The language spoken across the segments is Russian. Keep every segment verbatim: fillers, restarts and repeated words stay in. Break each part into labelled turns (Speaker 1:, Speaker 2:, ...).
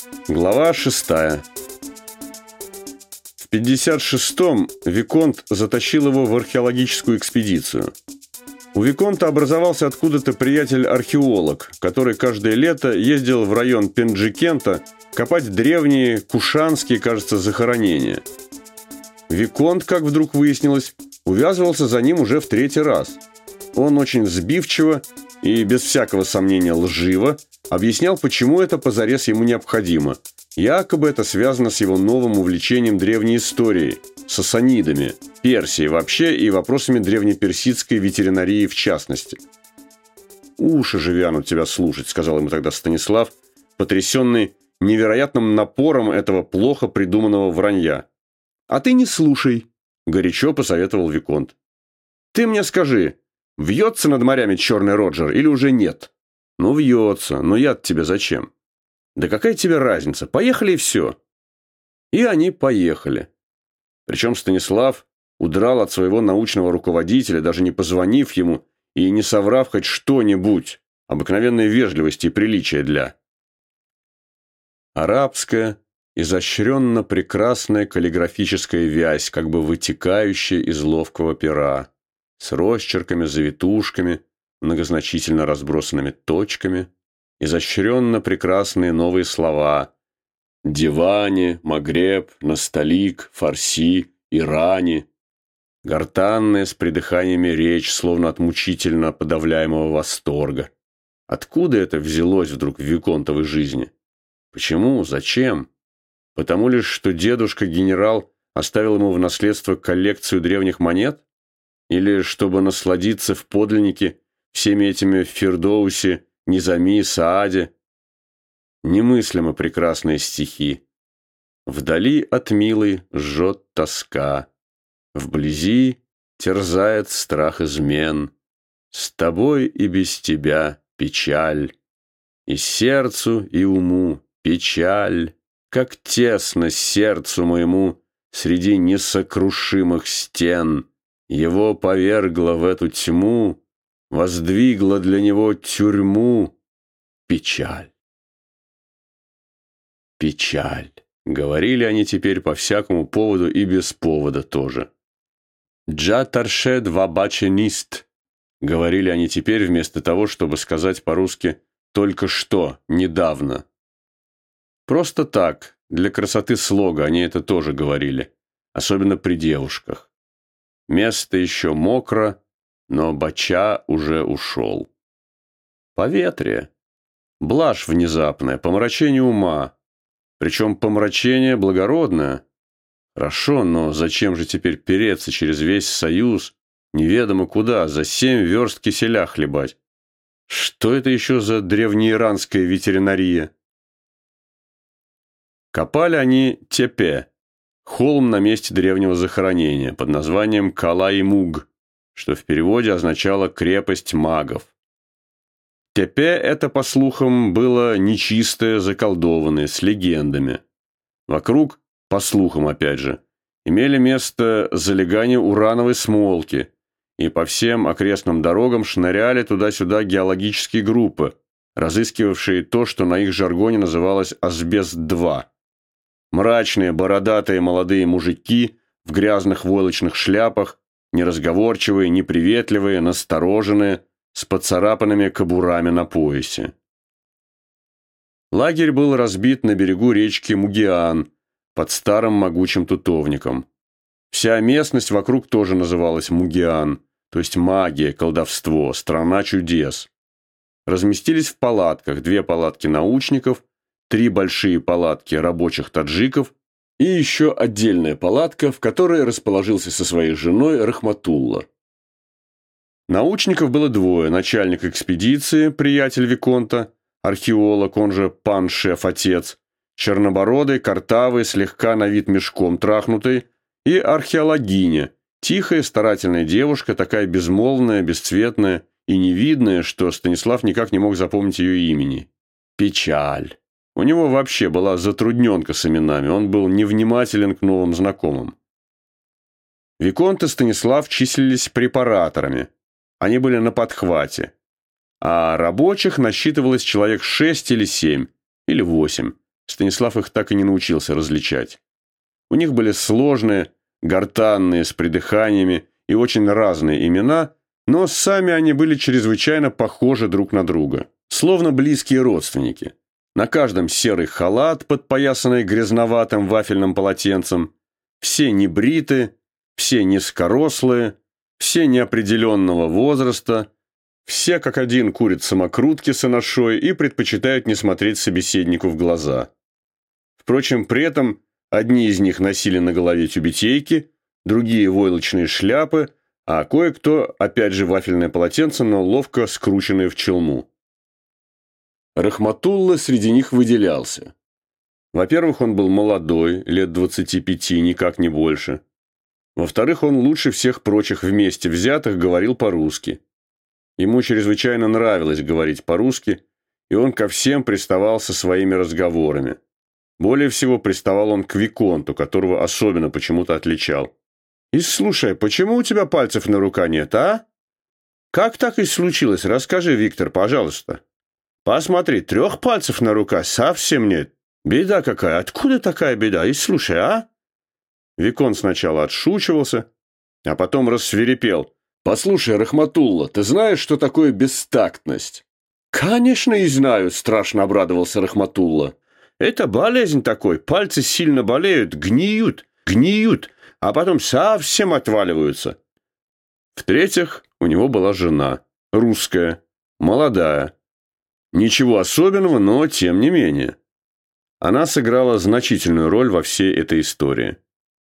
Speaker 1: Глава шестая. В пятьдесят шестом Виконт затащил его в археологическую экспедицию. У Виконта образовался откуда-то приятель-археолог, который каждое лето ездил в район Пенджикента копать древние кушанские, кажется, захоронения. Виконт, как вдруг выяснилось, увязывался за ним уже в третий раз. Он очень сбивчиво и, без всякого сомнения, лживо объяснял, почему это позарез ему необходимо. Якобы это связано с его новым увлечением древней историей, сасанидами, Персией вообще и вопросами древнеперсидской ветеринарии в частности. «Уши же вянут тебя слушать», — сказал ему тогда Станислав, потрясенный невероятным напором этого плохо придуманного вранья. «А ты не слушай», — горячо посоветовал Виконт. «Ты мне скажи, вьется над морями черный Роджер или уже нет?» «Ну, вьется, но я-то тебе зачем?» «Да какая тебе разница? Поехали и все». И они поехали. Причем Станислав удрал от своего научного руководителя, даже не позвонив ему и не соврав хоть что-нибудь, обыкновенной вежливости и приличия для. Арабская, изощренно прекрасная каллиграфическая вязь, как бы вытекающая из ловкого пера, с росчерками, завитушками, многозначительно разбросанными точками, изощренно прекрасные новые слова: диване, Магреб, Насталик, Фарси, Иране, гортанная с придыханиями речь, словно от мучительно подавляемого восторга. Откуда это взялось вдруг в виконтовой жизни? Почему? Зачем? Потому лишь, что дедушка-генерал оставил ему в наследство коллекцию древних монет? Или чтобы насладиться в подлиннике всеми этими Фирдоуси, Низами, Сааде? Немыслимо прекрасные стихи. Вдали от милой жжет тоска, вблизи терзает страх измен. С тобой и без тебя печаль, и сердцу, и уму печаль. Как тесно сердцу моему среди несокрушимых стен. Его повергло в эту тьму, воздвигла для него тюрьму печаль. Печаль. Говорили они теперь по всякому поводу и без повода тоже. «Джа таршед вабаченист», говорили они теперь вместо того, чтобы сказать по-русски «только что, недавно». Просто так, для красоты слога они это тоже говорили, особенно при девушках. Место еще мокро, но бача уже ушел. Поветрие. Блажь внезапная, помрачение ума. Причем помрачение благородное. Хорошо, но зачем же теперь переться через весь Союз, неведомо куда, за семь верст киселя хлебать? Что это еще за древнеиранская ветеринария? Копали они Тепе, холм на месте древнего захоронения, под названием Кала-и-Муг, что в переводе означало «крепость магов». Тепе это, по слухам, было нечистое, заколдованное, с легендами. Вокруг, по слухам опять же, имели место залегания урановой смолки, и по всем окрестным дорогам шныряли туда-сюда геологические группы, разыскивавшие то, что на их жаргоне называлось асбест-два. Мрачные, бородатые молодые мужики в грязных войлочных шляпах, неразговорчивые, неприветливые, настороженные, с поцарапанными кобурами на поясе. Лагерь был разбит на берегу речки Мугиан, под старым могучим тутовником. Вся местность вокруг тоже называлась Мугиан, то есть магия, колдовство, страна чудес. Разместились в палатках, две палатки научников, три большие палатки рабочих таджиков и еще отдельная палатка, в которой расположился со своей женой Рахматулла. Научников было двое: начальник экспедиции, приятель Виконта, археолог, он же пан-шеф-отец, чернобородый, картавый, слегка на вид мешком трахнутый, и археологиня, тихая, старательная девушка, такая безмолвная, бесцветная и невидная, что Станислав никак не мог запомнить ее имени. Печаль. У него вообще была затрудненка с именами, он был невнимателен к новым знакомым. Виконт и Станислав числились препараторами. Они были на подхвате. А рабочих насчитывалось человек шесть или семь, или восемь. Станислав их так и не научился различать. У них были сложные, гортанные, с придыханиями и очень разные имена, но сами они были чрезвычайно похожи друг на друга, словно близкие родственники. На каждом серый халат, подпоясанный грязноватым вафельным полотенцем, все небриты, все низкорослые, все неопределенного возраста, все как один курят самокрутки с анашой и предпочитают не смотреть собеседнику в глаза. Впрочем, при этом одни из них носили на голове тюбетейки, другие войлочные шляпы, а кое-кто, опять же, вафельное полотенце, но ловко скрученное в челму. Рахматулла среди них выделялся. Во-первых, он был молодой, лет двадцати пяти, никак не больше. Во-вторых, он лучше всех прочих вместе взятых говорил по-русски. Ему чрезвычайно нравилось говорить по-русски, и он ко всем приставал со своими разговорами. Более всего приставал он к виконту, которого особенно почему-то отличал. «И слушай, почему у тебя пальцев на руке нет, а? Как так и случилось? Расскажи, Виктор, пожалуйста. Посмотри, трех пальцев на руках совсем нет. Беда какая, откуда такая беда? И слушай, а?» Виконт сначала отшучивался, а потом рассвирепел. «Послушай, Рахматулла, ты знаешь, что такое бестактность?» «Конечно и знаю», — страшно обрадовался Рахматулла. «Это болезнь такой, пальцы сильно болеют, гниют, гниют, а потом совсем отваливаются». В-третьих, у него была жена, русская, молодая. Ничего особенного, но тем не менее. Она сыграла значительную роль во всей этой истории.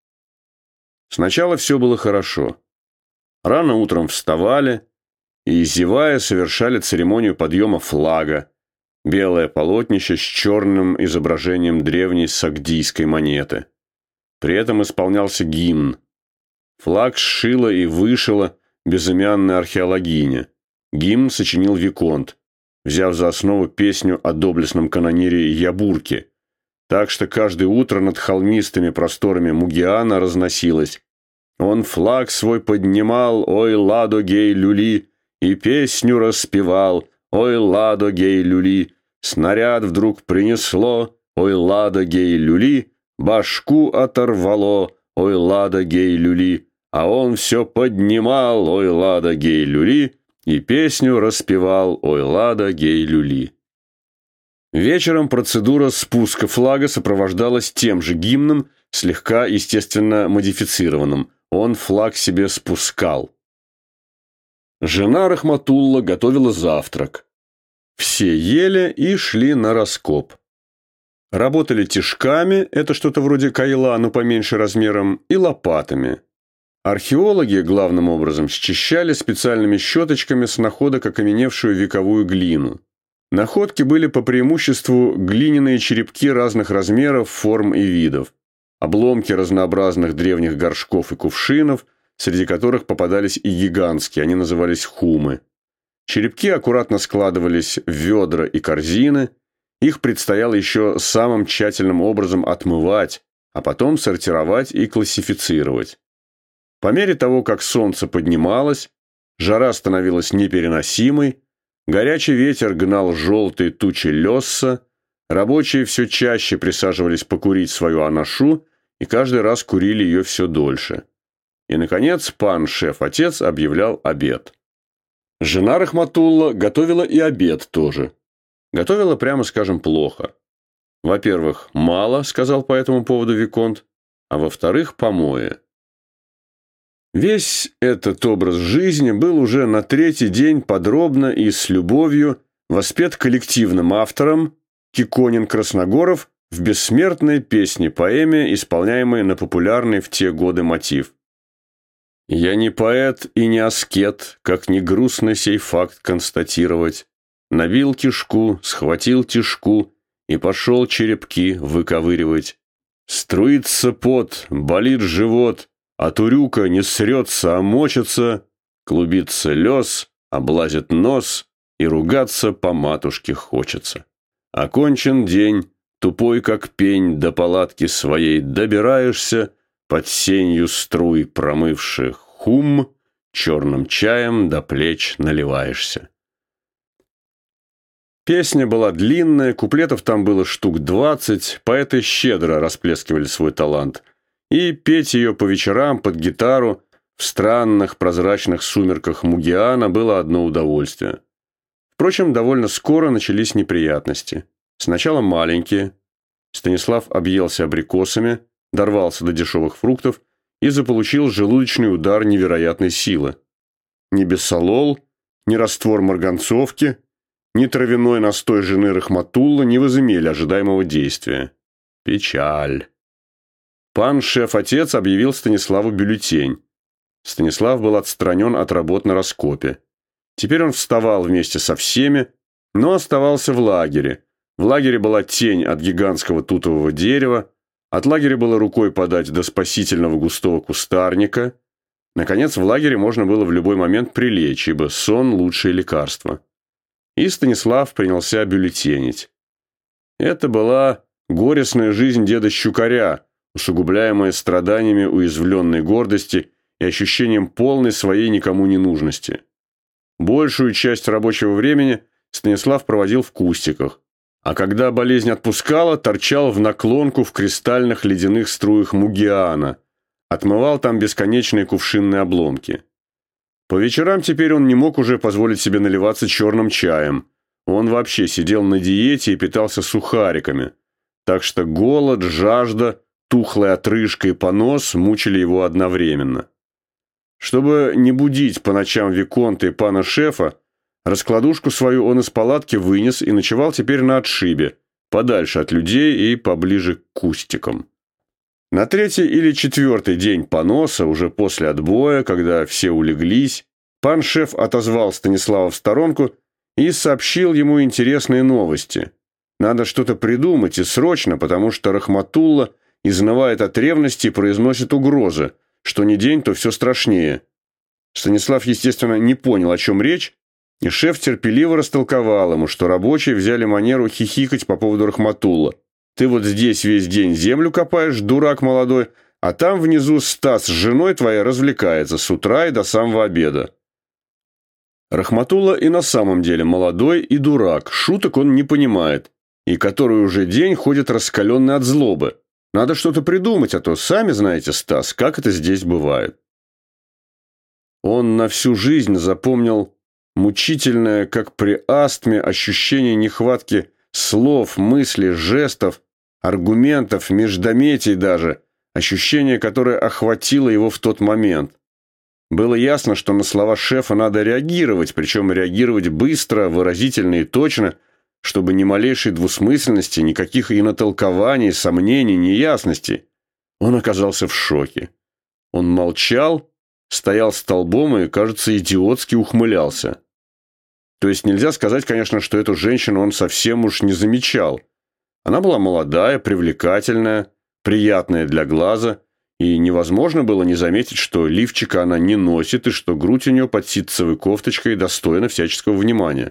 Speaker 1: Сначала все было хорошо. Рано утром вставали и, зевая, совершали церемонию подъема флага, белое полотнище с черным изображением древней сагдийской монеты. При этом исполнялся гимн. Флаг сшила и вышила безымянная археологиня. Гимн сочинил виконт, взяв за основу песню о доблестном канонире Ябурке. Так что каждое утро над холмистыми просторами Мугиана разносилось: «Он флаг свой поднимал, ой, ладо гей люли, и песню распевал, ой, ладо гей люли. Снаряд вдруг принесло, ой, ладо гей люли, башку оторвало, ой, ладо гей люли. А он все поднимал, ой, ладо гей люли, и песню распевал, ой, ладо гей люли». Вечером процедура спуска флага сопровождалась тем же гимном, слегка, естественно, модифицированным. Он флаг себе спускал. Жена Рахматулла готовила завтрак. Все ели и шли на раскоп. Работали тишками, это что-то вроде кайла, но поменьше размером, и лопатами. Археологи, главным образом, счищали специальными щеточками с находок окаменевшую вековую глину. Находки были по преимуществу глиняные черепки разных размеров, форм и видов, обломки разнообразных древних горшков и кувшинов, среди которых попадались и гигантские, они назывались хумы. Черепки аккуратно складывались в ведра и корзины, их предстояло еще самым тщательным образом отмывать, а потом сортировать и классифицировать. По мере того, как солнце поднималось, жара становилась непереносимой, горячий ветер гнал желтые тучи лесса, рабочие все чаще присаживались покурить свою анашу и каждый раз курили ее все дольше. И, наконец, пан шеф-отец объявлял обед. Жена Рахматулла готовила и обед тоже. Готовила, прямо скажем, плохо. Во-первых, мало, сказал по этому поводу виконт, а во-вторых, помои. Весь этот образ жизни был уже на третий день подробно и с любовью воспет коллективным автором Киконин-Красногоров в бессмертной песне-поэме, исполняемой на популярный в те годы мотив. «Я не поэт и не аскет, как не грустно сей факт констатировать. Набил кишку, схватил тишку и пошел черепки выковыривать. Струится пот, болит живот, от урюка не срется, а мочится, клубится лес, облазит нос, и ругаться по матушке хочется. Окончен день, тупой как пень, до палатки своей добираешься, под сенью струй промывших хум, черным чаем до плеч наливаешься». Песня была длинная, куплетов там было штук двадцать, поэты щедро расплескивали свой талант. И петь ее по вечерам под гитару в странных прозрачных сумерках Мугиана было одно удовольствие. Впрочем, довольно скоро начались неприятности. Сначала маленькие. Станислав объелся абрикосами, дорвался до дешевых фруктов и заполучил желудочный удар невероятной силы. Ни бесолол, ни раствор марганцовки, ни травяной настой жены Рахматулла не возымели ожидаемого действия. Печаль. Пан шеф-отец объявил Станиславу бюллетень. Станислав был отстранен от работ на раскопе. Теперь он вставал вместе со всеми, но оставался в лагере. В лагере была тень от гигантского тутового дерева, от лагеря было рукой подать до спасительного густого кустарника. Наконец, в лагере можно было в любой момент прилечь, ибо сон – лучшее лекарство. И Станислав принялся бюллетенить. Это была горестная жизнь деда Щукаря, усугубляемая страданиями уязвленной гордости и ощущением полной своей никому не нужности. Большую часть рабочего времени Станислав проводил в кустиках, а когда болезнь отпускала, торчал в наклонку в кристальных ледяных струях Мугиана, отмывал там бесконечные кувшинные обломки. По вечерам теперь он не мог уже позволить себе наливаться черным чаем. Он вообще сидел на диете и питался сухариками, так что голод, жажда, тухлая отрыжка и понос мучили его одновременно. Чтобы не будить по ночам виконта и пана шефа, раскладушку свою он из палатки вынес и ночевал теперь на отшибе, подальше от людей и поближе к кустикам. На третий или четвертый день поноса, уже после отбоя, когда все улеглись, пан шеф отозвал Станислава в сторонку и сообщил ему интересные новости. Надо что-то придумать и срочно, потому что Рахматулла изнывает от ревности и произносит угрозы, что ни день, то все страшнее. Станислав, естественно, не понял, о чем речь, и шеф терпеливо растолковал ему, что рабочие взяли манеру хихикать по поводу Рахматулла. «Ты вот здесь весь день землю копаешь, дурак молодой, а там внизу Стас с женой твоей развлекается с утра и до самого обеда». Рахматулла и на самом деле молодой и дурак, шуток он не понимает, и который уже день ходит раскаленный от злобы. Надо что-то придумать, а то, сами знаете, Стас, как это здесь бывает. Он на всю жизнь запомнил мучительное, как при астме, ощущение нехватки слов, мыслей, жестов, аргументов, междометий даже, ощущение, которое охватило его в тот момент. Было ясно, что на слова шефа надо реагировать, причем реагировать быстро, выразительно и точно, чтобы ни малейшей двусмысленности, никаких инотолкований, сомнений, неясностей. Он оказался в шоке. Он молчал, стоял столбом и, кажется, идиотски ухмылялся. То есть нельзя сказать, конечно, что эту женщину он совсем уж не замечал. Она была молодая, привлекательная, приятная для глаза, и невозможно было не заметить, что лифчика она не носит и что грудь у нее под ситцевой кофточкой достойна всяческого внимания.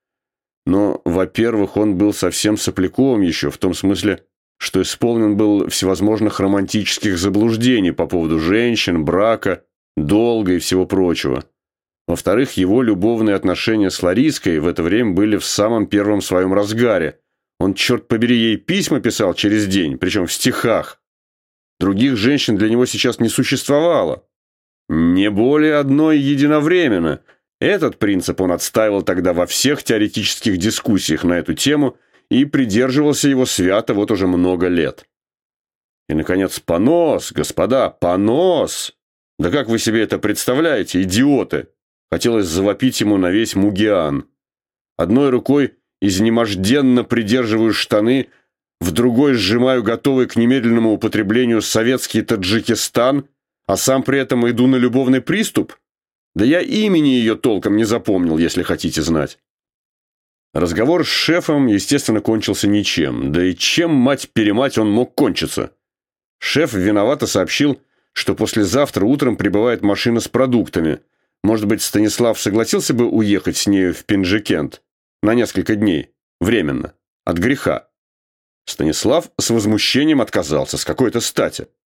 Speaker 1: Но, во-первых, он был совсем сопляковым еще, в том смысле, что исполнен был всевозможных романтических заблуждений по поводу женщин, брака, долга и всего прочего. Во-вторых, его любовные отношения с Лариской в это время были в самом первом своем разгаре. Он, черт побери, ей письма писал через день, причем в стихах. Других женщин для него сейчас не существовало. Не более одной единовременно. Этот принцип он отстаивал тогда во всех теоретических дискуссиях на эту тему и придерживался его свято вот уже много лет. И, наконец, понос, господа, понос! Да как вы себе это представляете, идиоты? Хотелось завопить ему на весь Мугиан. Одной рукой изнеможденно придерживаю штаны, в другой сжимаю готовый к немедленному употреблению советский Таджикистан, а сам при этом иду на любовный приступ? Да я имени ее толком не запомнил, если хотите знать. Разговор с шефом, естественно, кончился ничем. Да и чем, мать-перемать, он мог кончиться? Шеф виновато сообщил, что послезавтра утром прибывает машина с продуктами. Может быть, Станислав согласился бы уехать с нею в Пенджикент на несколько дней, временно, от греха. Станислав с возмущением отказался, с какой-то стати.